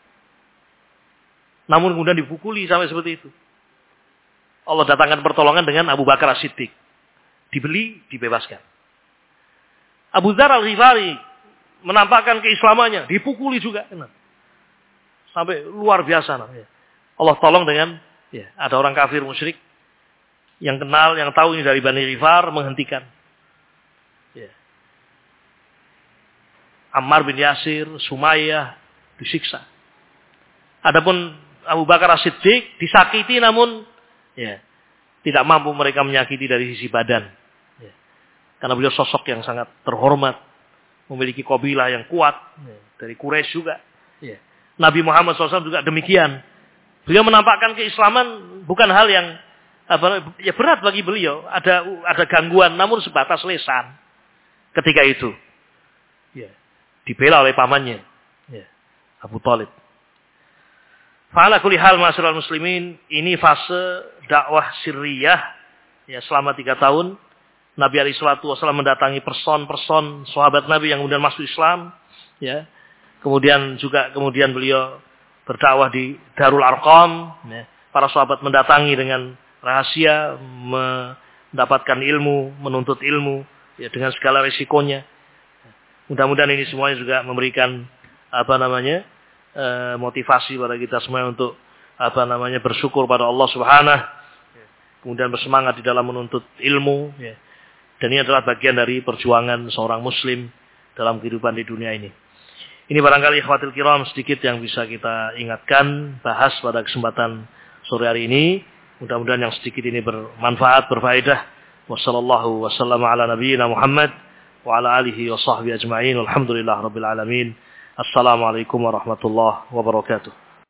Namun kemudian dipukuli sampai seperti itu. Allah datangkan pertolongan dengan Abu Bakar As-Siddiq. Dibeli, dibebaskan. Abu Dzar Al-Ghifari menampakkan keislamannya, dipukuli juga. Sampai luar biasa. Allah tolong dengan ya, ada orang kafir musyrik yang kenal, yang tahu ini dari Bani Ghifar, menghentikan. Ya. Ammar bin Yasir, Sumayyah disiksa. Adapun Abu Bakar As-Siddiq disakiti namun ya, tidak mampu mereka menyakiti dari sisi badan. Ya. Karena beliau sosok yang sangat terhormat, memiliki kabilah yang kuat, ya, dari Quraisy juga. Ya. Nabi Muhammad shallallahu alaihi wasallam juga demikian. Beliau menampakkan keislaman bukan hal yang apa, ya berat bagi beliau. Ada ada gangguan, namun sebatas lesan. Ketika itu, ya, dibela oleh pamannya, ya, Abu Thalib. Fa'ala kulli hal ma'asyiral muslimin, ini fase dakwah sirriyah, ya, selama tiga tahun. Nabi alaihi salatu wasallam mendatangi person-person sahabat Nabi yang kemudian masuk Islam, ya. Kemudian juga kemudian beliau berdakwah di Darul Arqam, ya. Para sahabat mendatangi dengan rahasia, mendapatkan ilmu, menuntut ilmu, ya, dengan segala risikonya. Mudah-mudahan ini semuanya juga memberikan apa namanya e, motivasi pada kita semua untuk apa namanya bersyukur pada Allah Subhanahu, kemudian bersemangat di dalam menuntut ilmu. Ya. Dan ini adalah bagian dari perjuangan seorang Muslim dalam kehidupan di dunia ini. Ini barangkali ikhwatul kiram sedikit yang bisa kita ingatkan, bahas pada kesempatan sore hari ini. Mudah-mudahan yang sedikit ini bermanfaat, berfaedah. Wassallallahu wasallam ala nabiyyina Muhammad wa ala alihi wa sahbihi ajma'in. Walhamdulillah rabbil alamin. Assalamualaikum warahmatullahi wabarakatuh.